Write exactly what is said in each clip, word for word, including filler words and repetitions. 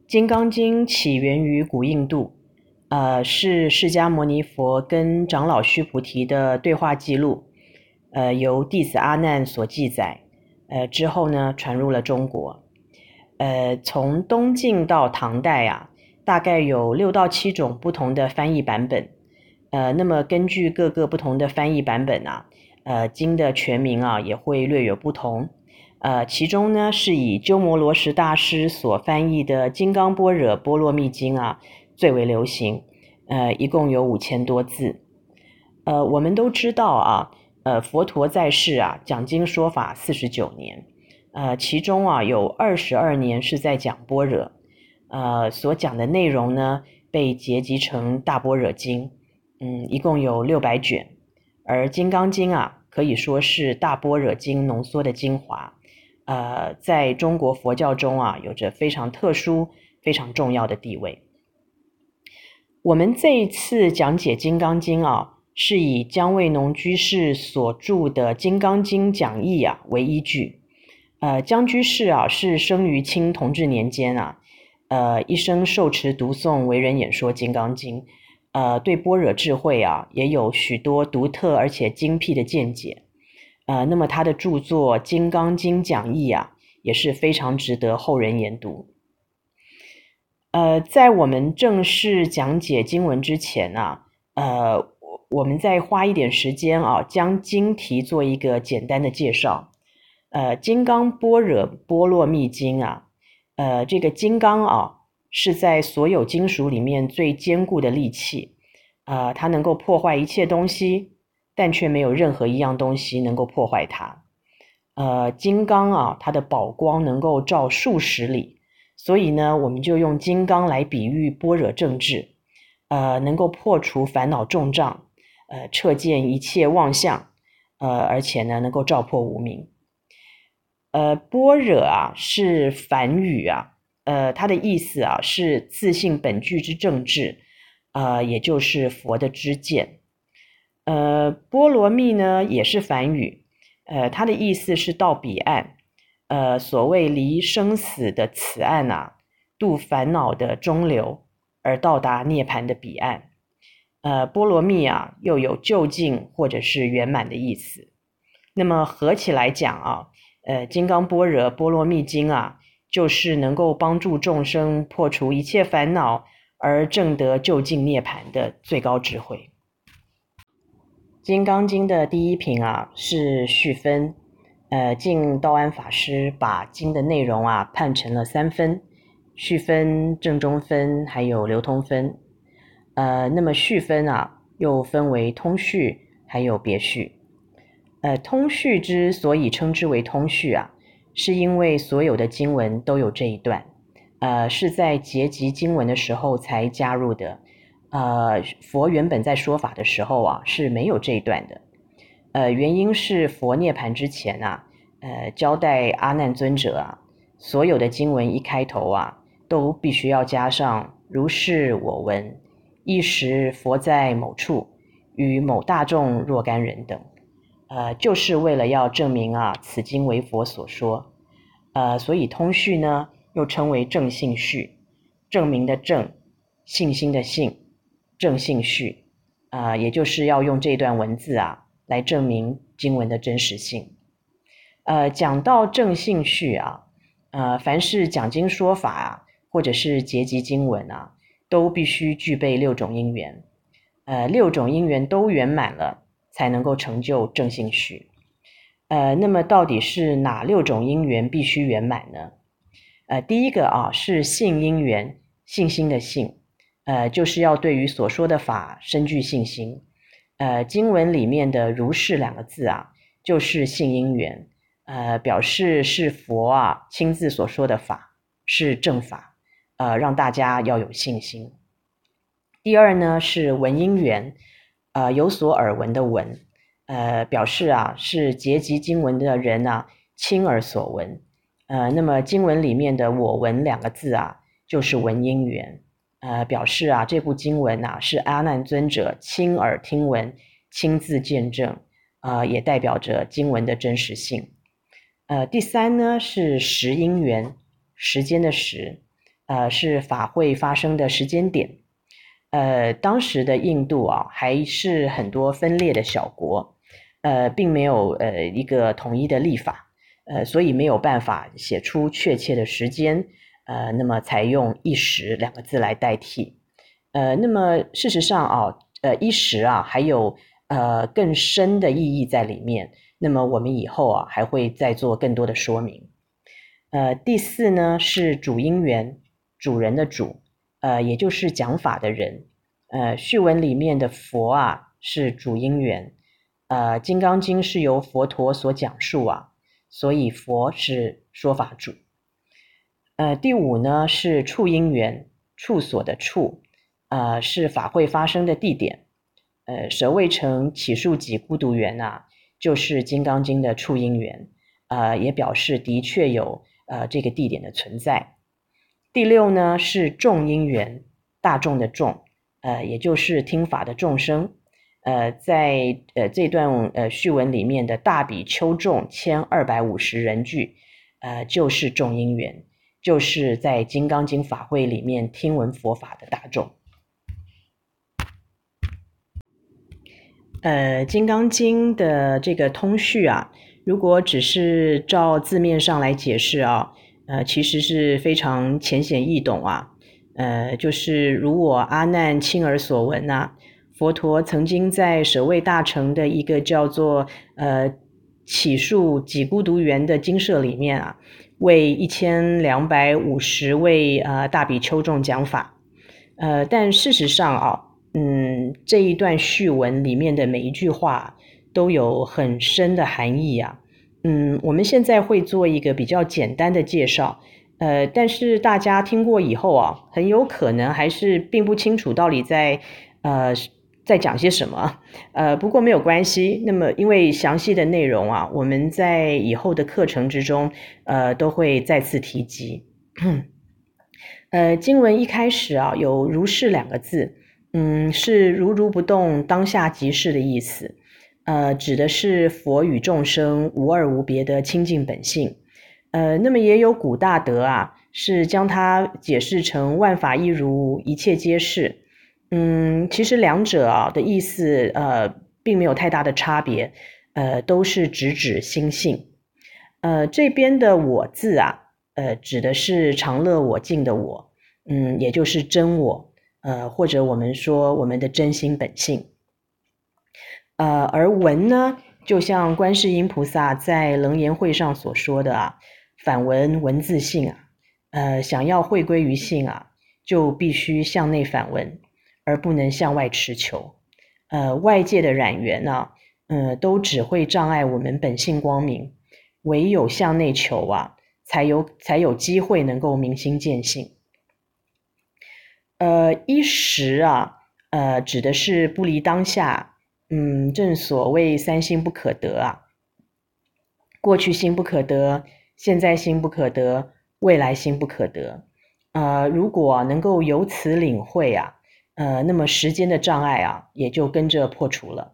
金刚经起源于古印度，呃，是释迦牟尼佛跟长老须菩提的对话记录，呃，由弟子阿难所记载，呃，之后呢传入了中国。呃，从东晋到唐代啊，大概有六到七种不同的翻译版本。呃，那么根据各个不同的翻译版本啊，呃，经的全名啊也会略有不同。呃，其中呢是以鸠摩罗什大师所翻译的《金刚般若波罗蜜经》啊最为流行，呃，一共有五千多字。呃，我们都知道啊，呃，佛陀在世啊讲经说法四十九年，呃，其中啊有二十二年是在讲般若，呃，所讲的内容呢被结集成大般若经，嗯，一共有六百卷，而金刚经啊可以说是大般若经浓缩的精华，呃，在中国佛教中啊有着非常特殊、非常重要的地位。我们这一次讲解金刚经啊，是以姜维农居士所著的《金刚经讲义》啊为依据。呃，姜居士啊是生于清同治年间啊，呃，一生受持读诵，为人演说《金刚经》，呃，对般若智慧啊也有许多独特而且精辟的见解。呃，那么他的著作《金刚经讲义》啊也是非常值得后人研读。呃，在我们正式讲解经文之前啊，呃，我们再花一点时间啊，将经题做一个简单的介绍。呃，金刚般若波罗蜜经啊，呃，这个金刚啊，是在所有金属里面最坚固的利器，呃，它能够破坏一切东西，但却没有任何一样东西能够破坏它。呃，金刚啊，它的宝光能够照数十里，所以呢，我们就用金刚来比喻般若正智，呃，能够破除烦恼重障，呃，彻见一切妄相，呃，而且呢，能够照破无明。呃，般若啊是梵语啊，呃，它的意思啊是自性本具之正智，呃，也就是佛的知见。呃，波罗蜜呢也是梵语，呃，它的意思是到彼岸，呃，所谓离生死的此岸啊，度烦恼的中流，而到达涅槃的彼岸。呃，波罗蜜啊又有究竟或者是圆满的意思。那么合起来讲啊，呃，金刚般若波罗蜜经啊，就是能够帮助众生破除一切烦恼，而证得究竟涅槃的最高智慧。金刚经的第一品啊是序分，呃，净道安法师把经的内容啊判成了三分：序分、正中分，还有流通分。呃，那么序分啊又分为通序还有别序。呃，通序之所以称之为通序啊，是因为所有的经文都有这一段，呃，是在结集经文的时候才加入的。呃，佛原本在说法的时候啊是没有这一段的。呃，原因是佛涅槃之前啊，呃，交代阿难尊者啊，所有的经文一开头啊，都必须要加上如是我闻，一时佛在某处，与某大众若干人等。呃，就是为了要证明啊，此经为佛所说。呃，所以通序呢，又称为正信序，证明的正，信心的信，正信序，啊、呃，也就是要用这段文字啊，来证明经文的真实性。呃，讲到正信序啊，呃，凡是讲经说法啊，或者是结集经文啊，都必须具备六种因缘。呃，六种因缘都圆满了，才能够成就正信序。呃，那么到底是哪六种因缘必须圆满呢？呃，第一个啊是信因缘，信心的信，呃，就是要对于所说的法深具信心。呃，经文里面的如是两个字啊，就是信因缘，呃，表示是佛啊亲自所说的法，是正法，呃，让大家要有信心。第二呢是闻因缘，呃，有所耳闻的闻，呃，表示啊是结集经文的人啊亲耳所闻，呃，那么经文里面的我闻两个字啊，就是闻因缘，呃，表示啊这部经文啊是阿难尊者亲耳听闻，亲自见证，呃，也代表着经文的真实性。呃，第三呢是时因缘，时间的时。 呃，是法会发生的时间点。呃，当时的印度啊，还是很多分裂的小国，呃，并没有呃一个统一的历法，呃，所以没有办法写出确切的时间，呃，那么才用一时两个字来代替。呃，那么事实上啊，呃，一时啊，还有呃更深的意义在里面。那么我们以后啊，还会再做更多的说明。呃，第四呢是主因缘，主人的主，呃，也就是讲法的人。呃，序文里面的佛啊是主因缘，呃，《金刚经》是由佛陀所讲述啊，所以佛是说法主。呃，第五呢是处因缘，处所的处，呃，是法会发生的地点。呃，舍卫城起树给孤独园啊，就是《金刚经》的处因缘，呃，也表示的确有呃这个地点的存在。第六呢是众因缘，大众的众，呃，也就是听法的众生。呃，在呃这段呃序文里面的大比丘众千二百五十人聚，呃，就是众因缘，就是在《金刚经》法会里面听闻佛法的大众。呃，《金刚经》的这个通序啊，如果只是照字面上来解释啊，呃，其实是非常浅显易懂啊。呃，就是如我阿难亲耳所闻啊，佛陀曾经在舍卫大城的一个叫做呃起树给孤独园的精舍里面啊，为一千两百五十位呃大比丘众讲法。呃，但事实上啊，嗯，这一段序文里面的每一句话都有很深的含义啊。嗯，我们现在会做一个比较简单的介绍，呃，但是大家听过以后啊，很有可能还是并不清楚到底在呃在讲些什么。呃，不过没有关系，那么因为详细的内容啊，我们在以后的课程之中，呃，都会再次提及。呃，经文一开始啊，有如是两个字，嗯，是如如不动，当下即是的意思。呃，指的是佛与众生无二无别的清净本性。呃，那么也有古大德啊，是将它解释成万法一如，一切皆是。嗯，其实两者啊的意思，呃，并没有太大的差别，呃，都是直指心性。呃，这边的我字啊，呃，指的是常乐我净的我，嗯，也就是真我，呃，或者我们说我们的真心本性。呃，而闻呢，就像观世音菩萨在楞严会上所说的啊，反闻闻自性啊，呃，想要回归于性啊，就必须向内反闻，而不能向外持求。呃，外界的染缘啊，呃，都只会障碍我们本性光明，唯有向内求啊，才有才有机会能够明心见性。呃，一时啊，呃，指的是不离当下。嗯，正所谓三心不可得啊，过去心不可得，现在心不可得，未来心不可得。呃，如果能够由此领会啊，呃，那么时间的障碍啊，也就跟着破除了。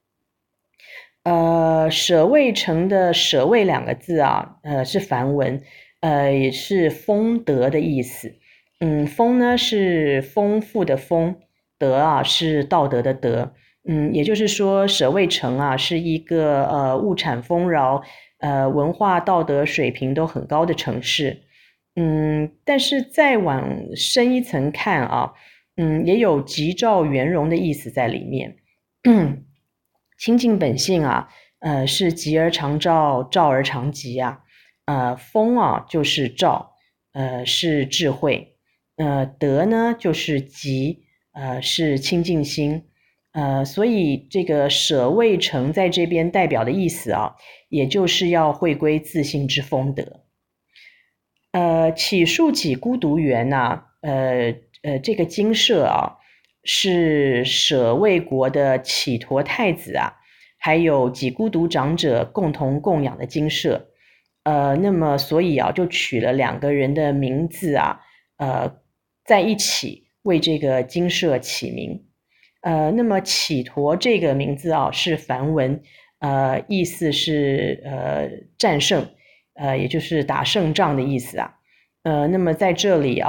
呃，舍卫城的舍卫两个字啊，呃，是梵文，呃，也是丰德的意思。嗯，丰呢是丰富的丰，德啊是道德的德。嗯，也就是说，舍卫城啊是一个呃物产丰饶，呃文化道德水平都很高的城市。嗯，但是再往深一层看啊，嗯，也有吉兆圆融的意思在里面。清净本性啊，呃，是吉而常照，照而常吉啊。呃，风啊就是照，呃，是智慧。呃，德呢就是吉，呃，是清净心。呃，所以这个舍卫城在这边代表的意思啊，也就是要回归自性之风德。呃，起树给孤独园呐，呃呃，这个精舍啊，是舍卫国的祇陀太子啊，还有给孤独长者共同供养的精舍。呃，那么所以啊，就取了两个人的名字啊，呃，在一起为这个精舍起名。呃，那么祇陀这个名字啊，是梵文，呃，意思是呃战胜。呃，也就是打胜仗的意思啊。呃，那么在这里啊，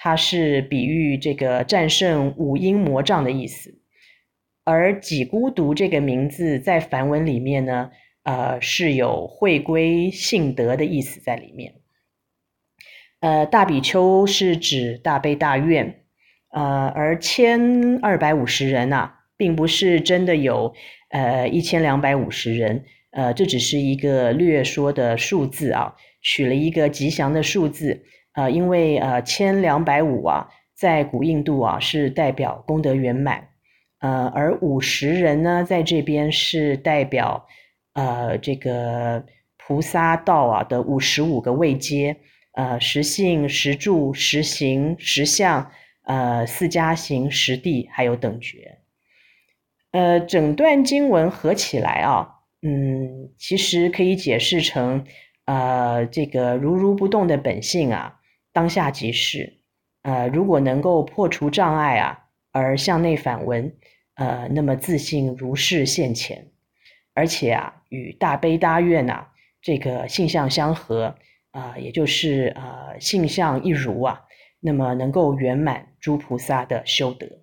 它是比喻这个战胜五阴魔障的意思。而己孤独这个名字在梵文里面呢，呃，是有会归性德的意思在里面。呃，大比丘是指大悲大愿，呃，而千二百五十人啊，并不是真的有呃一千两百五十人，呃，这只是一个略说的数字啊，取了一个吉祥的数字，呃，因为呃千两百五啊，在古印度啊是代表功德圆满，呃，而五十人呢，在这边是代表呃这个菩萨道啊的五十五个位阶。呃，十性、十住、十行、十相，呃，四加行、十地，还有等觉。呃，整段经文合起来啊，嗯，其实可以解释成，呃，这个如如不动的本性啊，当下即是。呃，如果能够破除障碍啊，而向内反闻，呃，那么自信如是现前，而且啊，与大悲大愿啊，这个性相相合。啊、呃，也就是呃性相一如啊，那么能够圆满诸菩萨的修德。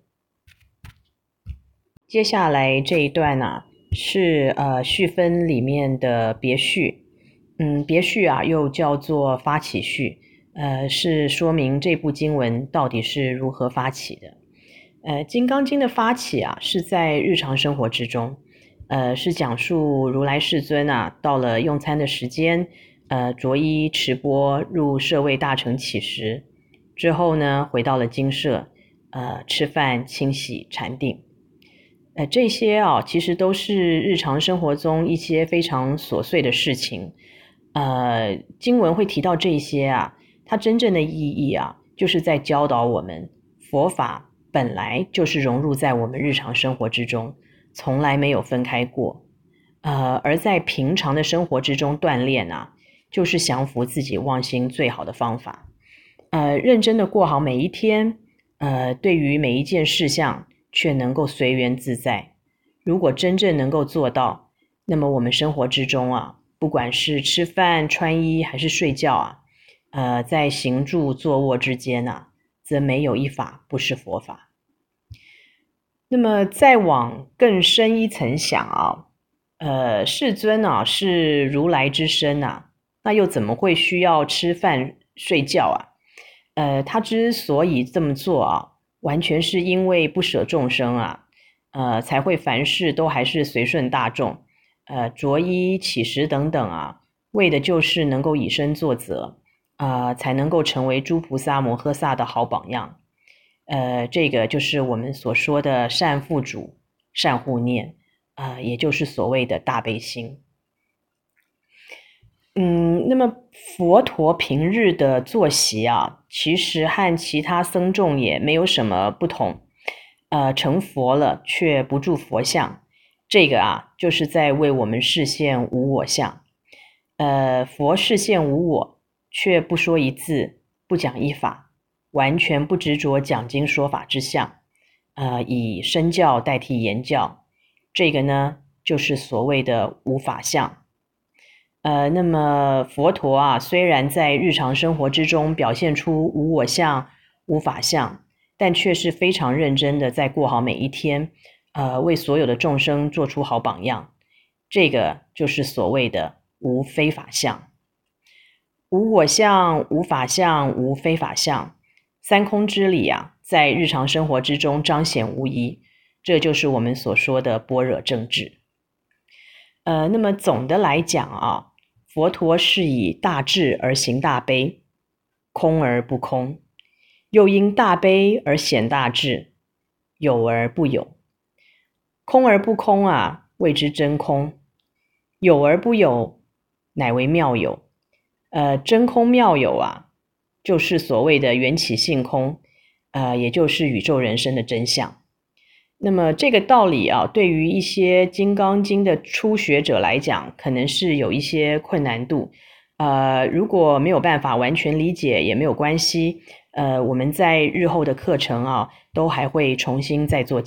接下来这一段呢、啊，是呃序分里面的别序，嗯，别序啊又叫做发起序，呃，是说明这部经文到底是如何发起的。呃，《金刚经》的发起啊，是在日常生活之中，呃，是讲述如来世尊啊，到了用餐的时间。呃，着衣持钵入舍卫大城乞食之后呢，回到了精舍，呃，吃饭、清洗、禅定，呃，这些啊，其实都是日常生活中一些非常琐碎的事情。呃，经文会提到这些啊，它真正的意义啊，就是在教导我们，佛法本来就是融入在我们日常生活之中，从来没有分开过。呃，而在平常的生活之中锻炼啊。就是降服自己妄心最好的方法，呃，认真的过好每一天，呃，对于每一件事项却能够随缘自在。如果真正能够做到，那么我们生活之中啊，不管是吃饭、穿衣还是睡觉啊，呃，在行住坐卧之间啊，则没有一法不是佛法。那么再往更深一层想啊，呃，世尊啊是如来之身啊。那又怎么会需要吃饭睡觉啊？呃，他之所以这么做啊，完全是因为不舍众生啊，呃，才会凡事都还是随顺大众，呃，着衣起食等等啊，为的就是能够以身作则，啊、呃，才能够成为诸菩萨摩诃萨的好榜样。呃，这个就是我们所说的善付嘱、善护念，啊、呃，也就是所谓的大悲心。嗯，那么佛陀平日的作息啊，其实和其他僧众也没有什么不同。呃，成佛了却不住佛相，这个啊，就是在为我们示现无我相。呃，佛示现无我，却不说一字，不讲一法，完全不执着讲经说法之相，呃，以身教代替言教，这个呢，就是所谓的无法相。呃，那么佛陀啊，虽然在日常生活之中表现出无我相、无法相，但却是非常认真的在过好每一天，呃，为所有的众生做出好榜样。这个就是所谓的无非法相。无我相、无法相、无非法相，三空之理啊，在日常生活之中彰显无疑。这就是我们所说的般若正智。呃，那么总的来讲啊，佛陀是以大智而行大悲，空而不空，又因大悲而显大智，有而不有。空而不空啊，谓之真空；有而不有，乃为妙有。呃，真空妙有啊，就是所谓的缘起性空，呃，也就是宇宙人生的真相。那么这个道理啊，对于一些《金刚经》的初学者来讲，可能是有一些困难度。呃，如果没有办法完全理解，也没有关系。呃，我们在日后的课程啊，都还会重新再做